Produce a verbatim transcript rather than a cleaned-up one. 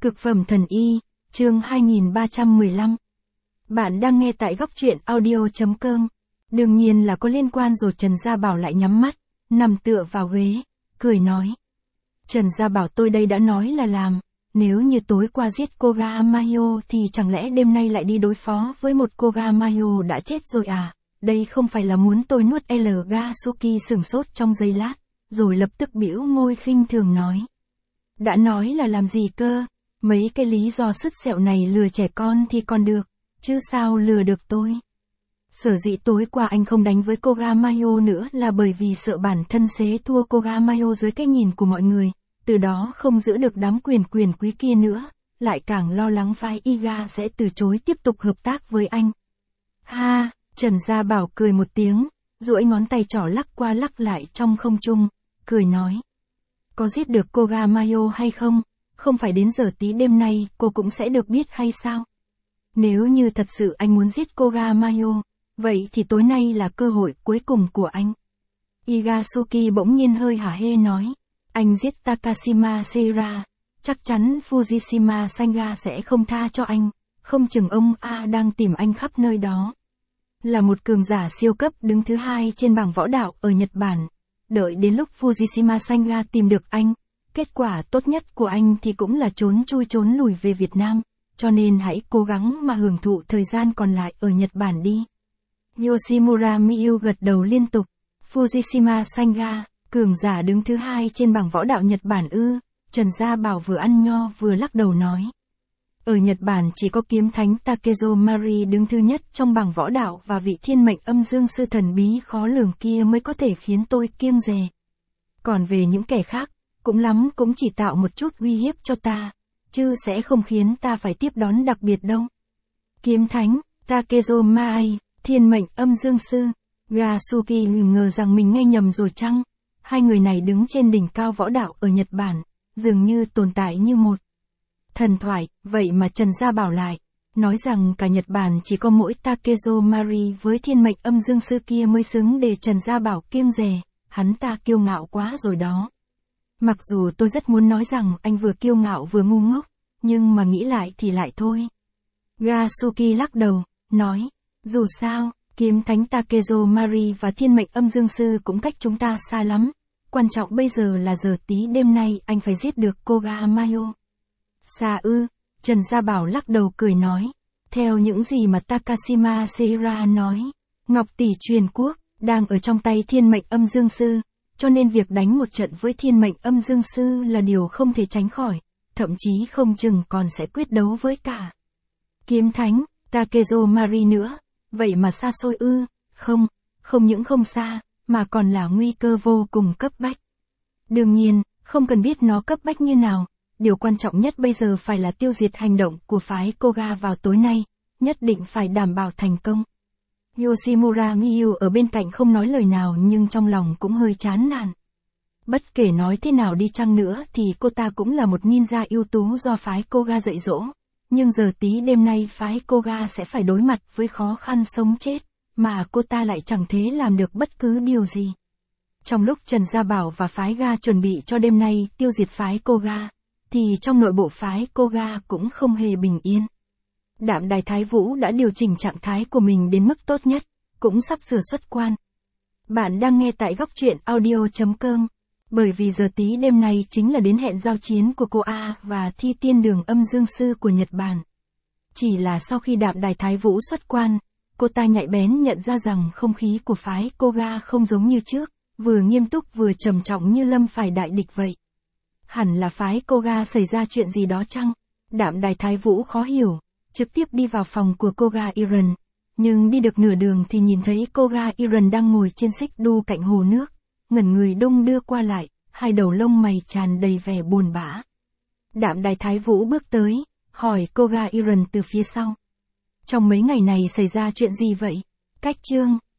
Cực phẩm thần y, chương hai nghìn ba trăm mười lăm. Bạn đang nghe tại góc truyện audio.com. Đương nhiên là có liên quan rồi. Trần Gia Bảo lại nhắm mắt, nằm tựa vào ghế, cười nói. Trần Gia Bảo, tôi đây đã nói là làm, nếu như tối qua giết cô Ga Mahio thì chẳng lẽ đêm nay lại đi đối phó với một cô Ga Mahio đã chết rồi à? Đây không phải là muốn tôi nuốt L. Gasuki sửng sốt trong giây lát, rồi lập tức bĩu môi khinh thường nói. Đã nói là làm gì cơ? Mấy cái lý do sứt sẹo này lừa trẻ con thì còn được, chứ sao lừa được tôi? Sở dĩ tối qua anh không đánh với cô Ga Mahio nữa là bởi vì sợ bản thân xế thua cô Ga Mahio dưới cái nhìn của mọi người, từ đó không giữ được đám quyền quyền quý kia nữa, lại càng lo lắng phái Iga sẽ từ chối tiếp tục hợp tác với anh. Ha, Trần Gia Bảo cười một tiếng, duỗi ngón tay trỏ lắc qua lắc lại trong không trung, cười nói. Có giết được cô Ga Mahio hay không? Không phải đến giờ tí đêm nay cô cũng sẽ được biết hay sao? Nếu như thật sự anh muốn giết cô Ga Mahio, vậy thì tối nay là cơ hội cuối cùng của anh. Igasuki bỗng nhiên hơi hả hê nói. Anh giết Takashima Seira, chắc chắn Fujishima Sanga sẽ không tha cho anh, không chừng ông A đang tìm anh khắp nơi đó. Là một cường giả siêu cấp đứng thứ hai trên bảng võ đạo ở Nhật Bản. Đợi đến lúc Fujishima Sanga tìm được anh, kết quả tốt nhất của anh thì cũng là trốn chui trốn lùi về Việt Nam, cho nên hãy cố gắng mà hưởng thụ thời gian còn lại ở Nhật Bản đi. Yoshimura Miyu gật đầu liên tục. Fujishima Sanga, cường giả đứng thứ hai trên bảng võ đạo Nhật Bản ư? Trần Gia Bảo vừa ăn nho vừa lắc đầu nói. Ở Nhật Bản chỉ có kiếm thánh Takezo Mari đứng thứ nhất trong bảng võ đạo và vị thiên mệnh âm dương sư thần bí khó lường kia mới có thể khiến tôi kiêng dè. Còn về những kẻ khác, cũng lắm cũng chỉ tạo một chút uy hiếp cho ta, chứ sẽ không khiến ta phải tiếp đón đặc biệt đâu. Kiếm thánh, Takezo Mari, thiên mệnh âm dương sư, Gasuki ngờ rằng mình nghe nhầm rồi chăng? Hai người này đứng trên đỉnh cao võ đạo ở Nhật Bản, dường như tồn tại như một thần thoại, vậy mà Trần Gia Bảo lại nói rằng cả Nhật Bản chỉ có mỗi Takezo Mari với thiên mệnh âm dương sư kia mới xứng để Trần Gia Bảo kiêng dè, hắn ta kiêu ngạo quá rồi đó. Mặc dù tôi rất muốn nói rằng anh vừa kiêu ngạo vừa ngu ngốc, nhưng mà nghĩ lại thì lại thôi. Gasuki lắc đầu, nói, dù sao, kiếm thánh Takezo Mari và thiên mệnh âm dương sư cũng cách chúng ta xa lắm, quan trọng bây giờ là giờ tí đêm nay anh phải giết được cô Ga Mahio. Xa ư? Trần Gia Bảo lắc đầu cười nói, theo những gì mà Takashima Seira nói, Ngọc tỷ truyền quốc đang ở trong tay thiên mệnh âm dương sư, cho nên việc đánh một trận với thiên mệnh âm dương sư là điều không thể tránh khỏi, thậm chí không chừng còn sẽ quyết đấu với cả kiếm thánh Takezo Mari nữa. Vậy mà xa xôi ư? Không, không những không xa, mà còn là nguy cơ vô cùng cấp bách. Đương nhiên, không cần biết nó cấp bách như nào, điều quan trọng nhất bây giờ phải là tiêu diệt hành động của phái Koga vào tối nay, nhất định phải đảm bảo thành công. Yoshimura Miyu ở bên cạnh không nói lời nào nhưng trong lòng cũng hơi chán nản. Bất kể nói thế nào đi chăng nữa thì cô ta cũng là một ninja ưu tú do phái Koga dạy dỗ. Nhưng giờ tí đêm nay phái Koga sẽ phải đối mặt với khó khăn sống chết, mà cô ta lại chẳng thế làm được bất cứ điều gì. Trong lúc Trần Gia Bảo và phái Ga chuẩn bị cho đêm nay tiêu diệt phái Koga, thì trong nội bộ phái Koga cũng không hề bình yên. Đạm Đài Thái Vũ đã điều chỉnh trạng thái của mình đến mức tốt nhất, cũng sắp sửa xuất quan. Bạn đang nghe tại góc truyện audio.com. Bởi vì giờ tí đêm nay chính là đến hẹn giao chiến của cô A và thi tiên đường âm dương sư của Nhật Bản. Chỉ là sau khi Đạm Đài Thái Vũ xuất quan, cô ta nhạy bén nhận ra rằng không khí của phái Koga không giống như trước, vừa nghiêm túc vừa trầm trọng như lâm phải đại địch vậy. Hẳn là phái Koga xảy ra chuyện gì đó chăng? Đạm Đài Thái Vũ khó hiểu, trực tiếp đi vào phòng của Koga Iron, nhưng đi được nửa đường thì nhìn thấy Koga Iron đang ngồi trên xích đu cạnh hồ nước, ngẩn người đung đưa qua lại, hai đầu lông mày tràn đầy vẻ buồn bã. Đạm Đài Thái Vũ bước tới, hỏi Koga Iron từ phía sau. Trong mấy ngày này xảy ra chuyện gì vậy? Cách chương